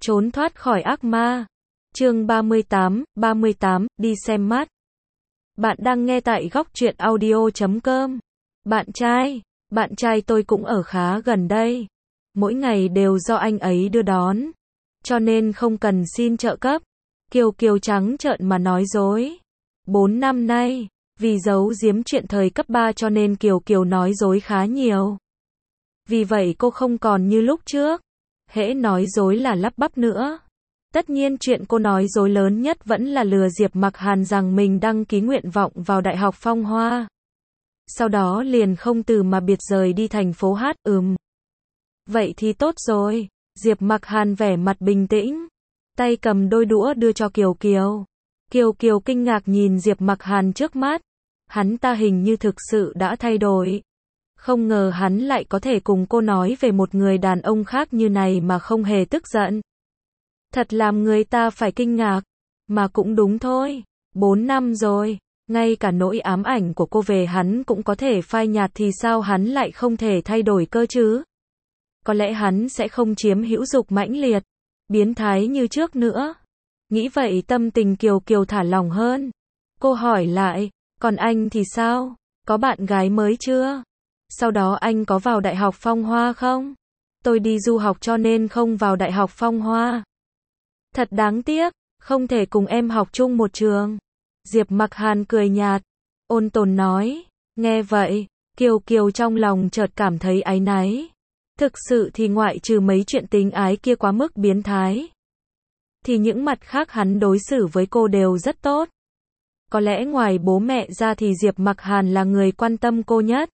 Trốn thoát khỏi ác ma. Chương 38, đi xem mắt. Bạn đang nghe tại góc truyện audio.com. Bạn trai tôi cũng ở khá gần đây. Mỗi ngày đều do anh ấy đưa đón. Cho nên không cần xin trợ cấp. Kiều Kiều trắng trợn mà nói dối. 4 năm nay, vì giấu giếm chuyện thời cấp 3 cho nên Kiều Kiều nói dối khá nhiều. Vì vậy cô không còn như lúc trước. Hễ nói dối là lắp bắp nữa. Tất nhiên chuyện cô nói dối lớn nhất vẫn là lừa Diệp Mặc Hàn rằng mình đăng ký nguyện vọng vào Đại học Phong Hoa. Sau đó liền không từ mà biệt rời đi thành phố Hát. Vậy thì tốt rồi. Diệp Mặc Hàn vẻ mặt bình tĩnh. Tay cầm đôi đũa đưa cho Kiều Kiều. Kiều Kiều kinh ngạc nhìn Diệp Mặc Hàn trước mắt. Hắn ta hình như thực sự đã thay đổi. Không ngờ hắn lại có thể cùng cô nói về một người đàn ông khác như này mà không hề tức giận. Thật làm người ta phải kinh ngạc. Mà cũng đúng thôi. 4 năm rồi. Ngay cả nỗi ám ảnh của cô về hắn cũng có thể phai nhạt thì sao hắn lại không thể thay đổi cơ chứ? Có lẽ hắn sẽ không chiếm hữu dục mãnh liệt, biến thái như trước nữa. Nghĩ vậy tâm tình Kiều Kiều thả lỏng hơn. Cô hỏi lại, còn anh thì sao? Có bạn gái mới chưa? Sau đó anh có vào Đại học Phong Hoa không? Tôi đi du học cho nên không vào Đại học Phong Hoa. Thật đáng tiếc, không thể cùng em học chung một trường. Diệp Mặc Hàn cười nhạt, ôn tồn nói. Nghe vậy, Kiều Kiều trong lòng chợt cảm thấy áy náy. Thực sự thì ngoại trừ mấy chuyện tình ái kia quá mức biến thái, thì những mặt khác hắn đối xử với cô đều rất tốt. Có lẽ ngoài bố mẹ ra thì Diệp Mặc Hàn là người quan tâm cô nhất.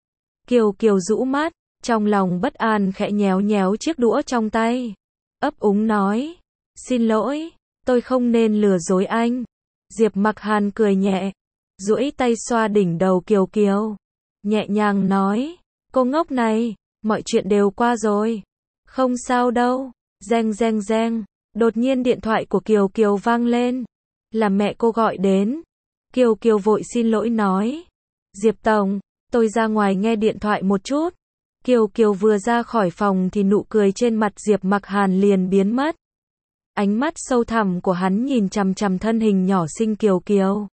Kiều Kiều rũ mắt, trong lòng bất an khẽ nhéo nhéo chiếc đũa trong tay. Ấp úng nói, xin lỗi, tôi không nên lừa dối anh. Diệp Mặc Hàn cười nhẹ, duỗi tay xoa đỉnh đầu Kiều Kiều. Nhẹ nhàng nói, cô ngốc này, mọi chuyện đều qua rồi. Không sao đâu. Reng reng reng. Đột nhiên điện thoại của Kiều Kiều vang lên. Là mẹ cô gọi đến. Kiều Kiều vội xin lỗi nói. Diệp Tổng, tôi ra ngoài nghe điện thoại một chút. Kiều Kiều vừa ra khỏi phòng thì nụ cười trên mặt Diệp Mặc Hàn liền biến mất. Ánh mắt sâu thẳm của hắn nhìn chằm chằm thân hình nhỏ xinh Kiều Kiều.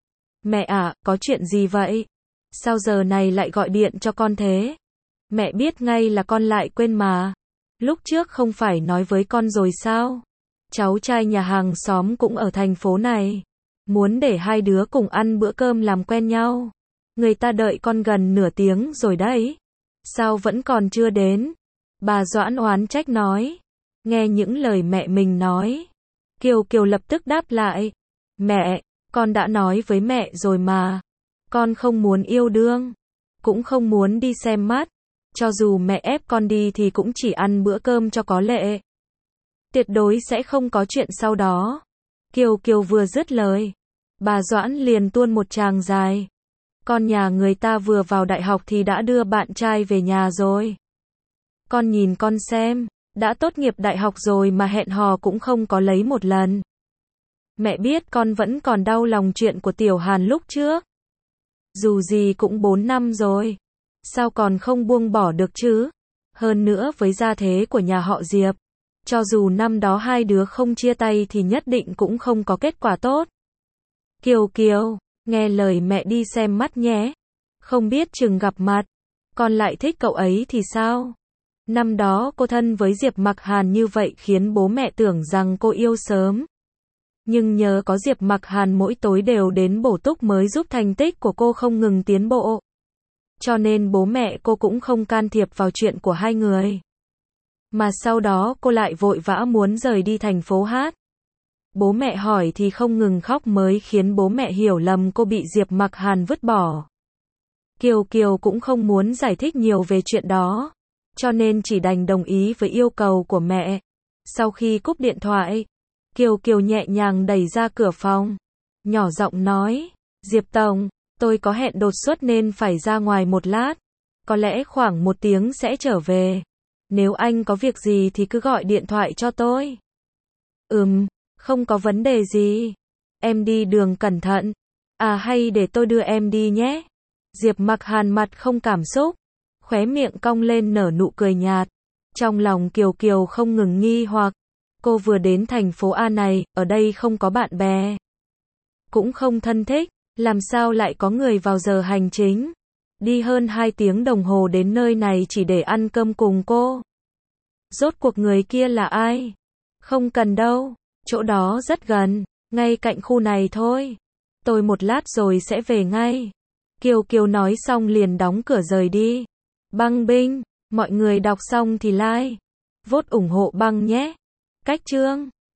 Mẹ ạ, có chuyện gì vậy? Sao giờ này lại gọi điện cho con thế? Mẹ biết ngay là con lại quên mà. Lúc trước không phải nói với con rồi sao? Cháu trai nhà hàng xóm cũng ở thành phố này. Muốn để hai đứa cùng ăn bữa cơm làm quen nhau. Người ta đợi con gần nửa tiếng rồi đấy. Sao vẫn còn chưa đến? Bà Doãn oán trách nói. Nghe những lời mẹ mình nói, Kiều Kiều lập tức đáp lại. Mẹ, con đã nói với mẹ rồi mà. Con không muốn yêu đương, cũng không muốn đi xem mắt. Cho dù mẹ ép con đi thì cũng chỉ ăn bữa cơm cho có lệ. Tuyệt đối sẽ không có chuyện sau đó. Kiều Kiều vừa dứt lời, bà Doãn liền tuôn một tràng dài. Con nhà người ta vừa vào đại học thì đã đưa bạn trai về nhà rồi. Con nhìn con xem, đã tốt nghiệp đại học rồi mà hẹn hò cũng không có lấy một lần. Mẹ biết con vẫn còn đau lòng chuyện của Tiểu Hàn lúc trước. Dù gì cũng 4 năm rồi. Sao còn không buông bỏ được chứ? Hơn nữa với gia thế của nhà họ Diệp, cho dù năm đó hai đứa không chia tay thì nhất định cũng không có kết quả tốt. Kiều Kiều, nghe lời mẹ đi xem mắt nhé. Không biết chừng gặp mặt, con lại thích cậu ấy thì sao? Năm đó cô thân với Diệp Mặc Hàn như vậy khiến bố mẹ tưởng rằng cô yêu sớm. Nhưng nhờ có Diệp Mặc Hàn mỗi tối đều đến bổ túc mới giúp thành tích của cô không ngừng tiến bộ. Cho nên bố mẹ cô cũng không can thiệp vào chuyện của hai người. Mà sau đó cô lại vội vã muốn rời đi thành phố Hát. Bố mẹ hỏi thì không ngừng khóc mới khiến bố mẹ hiểu lầm cô bị Diệp Mặc Hàn vứt bỏ. Kiều Kiều cũng không muốn giải thích nhiều về chuyện đó. Cho nên chỉ đành đồng ý với yêu cầu của mẹ. Sau khi cúp điện thoại, Kiều Kiều nhẹ nhàng đẩy ra cửa phòng. Nhỏ giọng nói, Diệp Tổng, tôi có hẹn đột xuất nên phải ra ngoài một lát. Có lẽ khoảng 1 tiếng sẽ trở về. Nếu anh có việc gì thì cứ gọi điện thoại cho tôi. Không có vấn đề gì. Em đi đường cẩn thận. À hay để tôi đưa em đi nhé. Diệp Mặc Hàn mặt không cảm xúc, khóe miệng cong lên nở nụ cười nhạt. Trong lòng Kiều Kiều không ngừng nghi hoặc. Cô vừa đến thành phố A này, ở đây không có bạn bè. Cũng không thân thích, làm sao lại có người vào giờ hành chính. Đi hơn 2 tiếng đồng hồ đến nơi này chỉ để ăn cơm cùng cô. Rốt cuộc người kia là ai? Không cần đâu, chỗ đó rất gần, ngay cạnh khu này thôi. Tôi một lát rồi sẽ về ngay. Kiều Kiều nói xong liền đóng cửa rời đi. Băng binh, mọi người đọc xong thì like, vote ủng hộ băng nhé. Cách chương